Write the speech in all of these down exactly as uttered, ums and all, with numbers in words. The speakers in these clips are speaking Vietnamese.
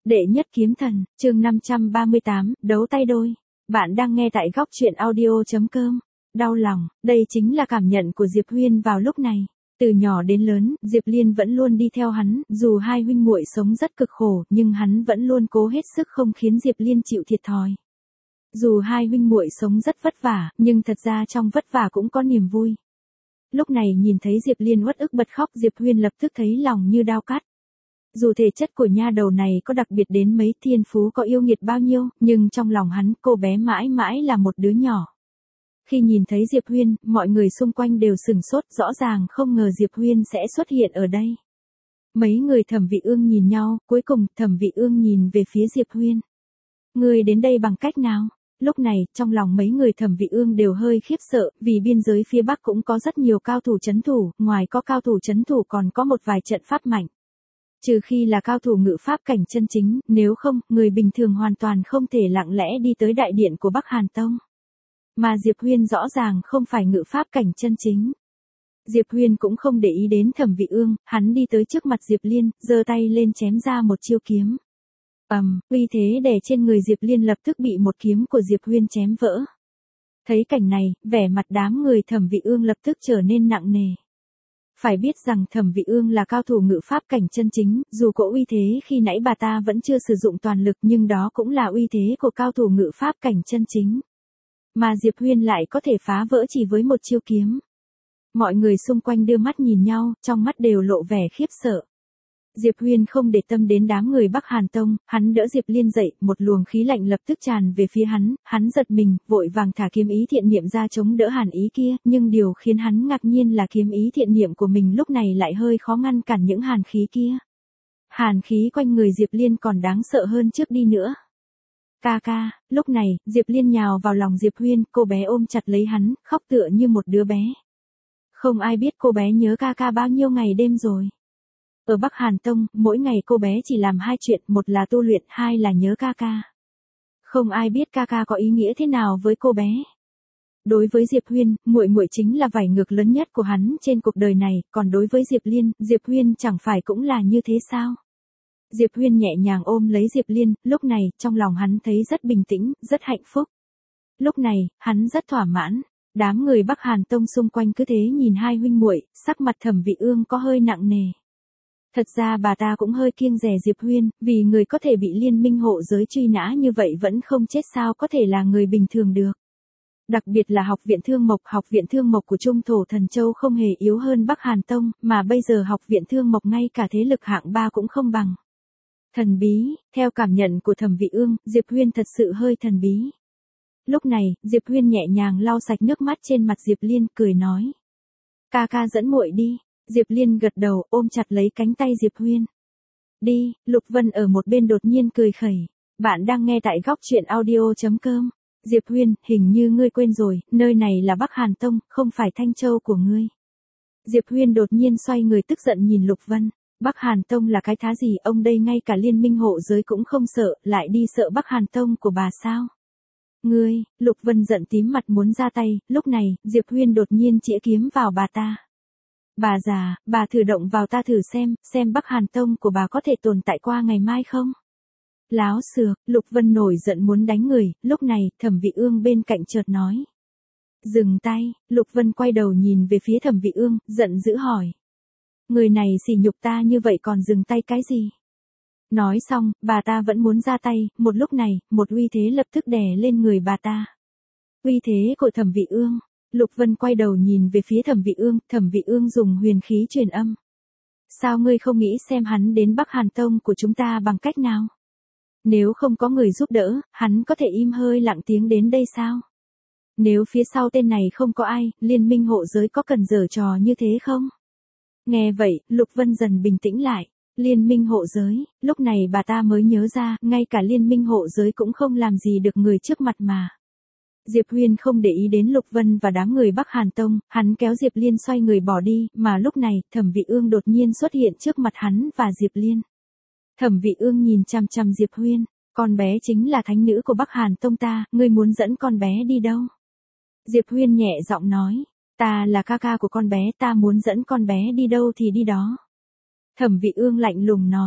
Đệ nhất kiếm thần, chương năm trăm ba mươi tám, đấu tay đôi. Bạn đang nghe tại góc truyện audio.com. Đau lòng, đây chính là cảm nhận của Diệp Huyên vào lúc này. Từ nhỏ đến lớn, Diệp Liên vẫn luôn đi theo hắn, dù hai huynh muội sống rất cực khổ, nhưng hắn vẫn luôn cố hết sức không khiến Diệp Liên chịu thiệt thòi. Dù hai huynh muội sống rất vất vả, nhưng thật ra trong vất vả cũng có niềm vui. Lúc này nhìn thấy Diệp Liên uất ức bật khóc, Diệp Huyên lập tức thấy lòng như dao cắt. Dù thể chất của nha đầu này có đặc biệt đến mấy, thiên phú có yêu nghiệt bao nhiêu, nhưng trong lòng hắn, cô bé mãi mãi là một đứa nhỏ. Khi nhìn thấy Diệp Huyên, mọi người xung quanh đều sửng sốt, rõ ràng không ngờ Diệp Huyên sẽ xuất hiện ở đây. Mấy người Thẩm Vị Ương nhìn nhau, cuối cùng Thẩm Vị Ương nhìn về phía Diệp Huyên. Ngươi đến đây bằng cách nào? Lúc này, trong lòng mấy người Thẩm Vị Ương đều hơi khiếp sợ, vì biên giới phía Bắc cũng có rất nhiều cao thủ trấn thủ, ngoài có cao thủ trấn thủ còn có một vài trận pháp mạnh. Trừ khi là cao thủ ngự pháp cảnh chân chính, nếu không, người bình thường hoàn toàn không thể lặng lẽ đi tới đại điện của Bắc Hàn Tông. Mà Diệp Huyên rõ ràng không phải ngự pháp cảnh chân chính. Diệp Huyên cũng không để ý đến Thẩm Vị Ương, hắn đi tới trước mặt Diệp Liên, giơ tay lên chém ra một chiêu kiếm. Ầm, um, uy thế đè trên người Diệp Liên lập tức bị một kiếm của Diệp Huyên chém vỡ. Thấy cảnh này, vẻ mặt đám người Thẩm Vị Ương lập tức trở nên nặng nề. Phải biết rằng Thẩm Vị Ương là cao thủ ngự pháp cảnh chân chính, dù có uy thế khi nãy bà ta vẫn chưa sử dụng toàn lực nhưng đó cũng là uy thế của cao thủ ngự pháp cảnh chân chính. Mà Diệp Huyên lại có thể phá vỡ chỉ với một chiêu kiếm. Mọi người xung quanh đưa mắt nhìn nhau, trong mắt đều lộ vẻ khiếp sợ. Diệp Huyên không để tâm đến đám người Bắc Hàn Tông, hắn đỡ Diệp Liên dậy, một luồng khí lạnh lập tức tràn về phía hắn, hắn giật mình, vội vàng thả kiếm ý thiện niệm ra chống đỡ hàn ý kia, nhưng điều khiến hắn ngạc nhiên là kiếm ý thiện niệm của mình lúc này lại hơi khó ngăn cản những hàn khí kia. Hàn khí quanh người Diệp Liên còn đáng sợ hơn trước đi nữa. Ca ca, lúc này, Diệp Liên nhào vào lòng Diệp Huyên, cô bé ôm chặt lấy hắn, khóc tựa như một đứa bé. Không ai biết cô bé nhớ ca ca bao nhiêu ngày đêm rồi. Ở Bắc Hàn Tông, mỗi ngày cô bé chỉ làm hai chuyện, một là tu luyện, hai là nhớ ca ca. Không ai biết ca ca có ý nghĩa thế nào với cô bé. Đối với Diệp Huyên, muội muội chính là vảy ngược lớn nhất của hắn trên cuộc đời này, còn đối với Diệp Liên, Diệp Huyên chẳng phải cũng là như thế sao? Diệp Huyên nhẹ nhàng ôm lấy Diệp Liên, lúc này, trong lòng hắn thấy rất bình tĩnh, rất hạnh phúc. Lúc này, hắn rất thỏa mãn. Đám người Bắc Hàn Tông xung quanh cứ thế nhìn hai huynh muội, sắc mặt Thẩm Vị Ương có hơi nặng nề. Thật ra bà ta cũng hơi kiêng dè Diệp Huyên, vì người có thể bị liên minh hộ giới truy nã như vậy vẫn không chết sao có thể là người bình thường được. Đặc biệt là học viện Thương Mộc, học viện Thương Mộc của Trung Thổ Thần Châu không hề yếu hơn Bắc Hàn Tông, mà bây giờ học viện Thương Mộc ngay cả thế lực hạng ba cũng không bằng. Thần bí, theo cảm nhận của Thẩm Vị Ương, Diệp Huyên thật sự hơi thần bí. Lúc này, Diệp Huyên nhẹ nhàng lau sạch nước mắt trên mặt Diệp Liên, cười nói. Ca ca dẫn muội đi. Diệp Liên gật đầu, ôm chặt lấy cánh tay Diệp Huyên. Đi, Lục Vân ở một bên đột nhiên cười khẩy. Bạn đang nghe tại góc truyện audio.com. Diệp Huyên, hình như ngươi quên rồi, nơi này là Bắc Hàn Tông, không phải Thanh Châu của ngươi. Diệp Huyên đột nhiên xoay người tức giận nhìn Lục Vân. Bắc Hàn Tông là cái thá gì, ông đây ngay cả liên minh hộ giới cũng không sợ, lại đi sợ Bắc Hàn Tông của bà sao? Ngươi, Lục Vân giận tím mặt muốn ra tay, lúc này, Diệp Huyên đột nhiên chĩa kiếm vào bà ta. Bà già, bà thử động vào ta thử xem, xem Bắc Hàn Tông của bà có thể tồn tại qua ngày mai không? Láo xược, Lục Vân nổi giận muốn đánh người, lúc này, Thẩm Vị Ương bên cạnh chợt nói. Dừng tay, Lục Vân quay đầu nhìn về phía Thẩm Vị Ương, giận dữ hỏi. Người này sỉ nhục ta như vậy còn dừng tay cái gì? Nói xong, bà ta vẫn muốn ra tay, một lúc này, một uy thế lập tức đè lên người bà ta. Uy thế của Thẩm Vị Ương. Lục Vân quay đầu nhìn về phía Thẩm Vị Ương, Thẩm Vị Ương dùng huyền khí truyền âm. Sao ngươi không nghĩ xem hắn đến Bắc Hàn Tông của chúng ta bằng cách nào? Nếu không có người giúp đỡ, hắn có thể im hơi lặng tiếng đến đây sao? Nếu phía sau tên này không có ai, liên minh hộ giới có cần giở trò như thế không? Nghe vậy, Lục Vân dần bình tĩnh lại. Liên minh hộ giới, lúc này bà ta mới nhớ ra, ngay cả liên minh hộ giới cũng không làm gì được người trước mặt mà. Diệp Huyên không để ý đến Lục Vân và đám người Bắc Hàn Tông, hắn kéo Diệp Liên xoay người bỏ đi, mà lúc này, Thẩm Vị Ương đột nhiên xuất hiện trước mặt hắn và Diệp Liên. Thẩm Vị Ương nhìn chằm chằm Diệp Huyên, con bé chính là thánh nữ của Bắc Hàn Tông ta, ngươi muốn dẫn con bé đi đâu? Diệp Huyên nhẹ giọng nói, ta là ca ca của con bé, ta muốn dẫn con bé đi đâu thì đi đó. Thẩm Vị Ương lạnh lùng nói,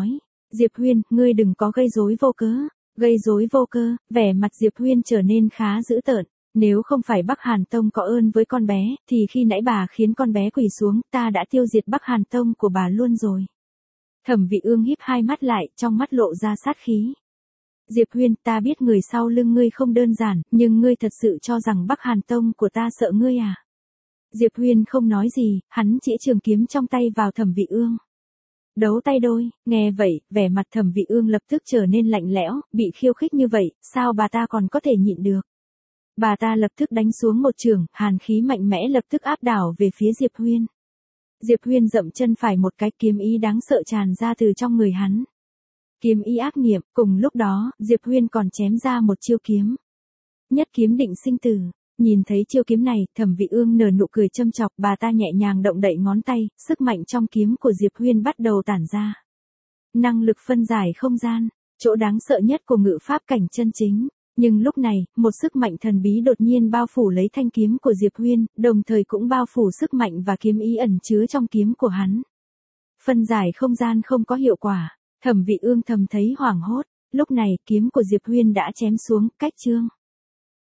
Diệp Huyên, ngươi đừng có gây rối vô cớ. Gây rối vô cơ, vẻ mặt Diệp Huyên trở nên khá dữ tợn. Nếu không phải Bắc Hàn Tông có ơn với con bé, thì khi nãy bà khiến con bé quỳ xuống, ta đã tiêu diệt Bắc Hàn Tông của bà luôn rồi. Thẩm Vị Ương híp hai mắt lại, trong mắt lộ ra sát khí. Diệp Huyên, ta biết người sau lưng ngươi không đơn giản, nhưng ngươi thật sự cho rằng Bắc Hàn Tông của ta sợ ngươi à? Diệp Huyên không nói gì, hắn chỉ trường kiếm trong tay vào Thẩm Vị Ương. Đấu tay đôi, nghe vậy, vẻ mặt Thẩm Vị Ương lập tức trở nên lạnh lẽo, bị khiêu khích như vậy, sao bà ta còn có thể nhịn được? Bà ta lập tức đánh xuống một chưởng, hàn khí mạnh mẽ lập tức áp đảo về phía Diệp Huyên. Diệp Huyên dậm chân phải một cái, kiếm ý đáng sợ tràn ra từ trong người hắn. Kiếm ý ác nghiệm, cùng lúc đó, Diệp Huyên còn chém ra một chiêu kiếm. Nhất kiếm định sinh tử. Nhìn thấy chiêu kiếm này, Thẩm Vị Ương nở nụ cười châm chọc, bà ta nhẹ nhàng động đậy ngón tay, sức mạnh trong kiếm của Diệp Huyên bắt đầu tản ra. Năng lực phân giải không gian, chỗ đáng sợ nhất của ngự pháp cảnh chân chính. Nhưng lúc này, một sức mạnh thần bí đột nhiên bao phủ lấy thanh kiếm của Diệp Huyên, đồng thời cũng bao phủ sức mạnh và kiếm ý ẩn chứa trong kiếm của hắn. Phân giải không gian không có hiệu quả, Thẩm Vị Ương thầm thấy hoảng hốt, lúc này kiếm của Diệp Huyên đã chém xuống, cách chương.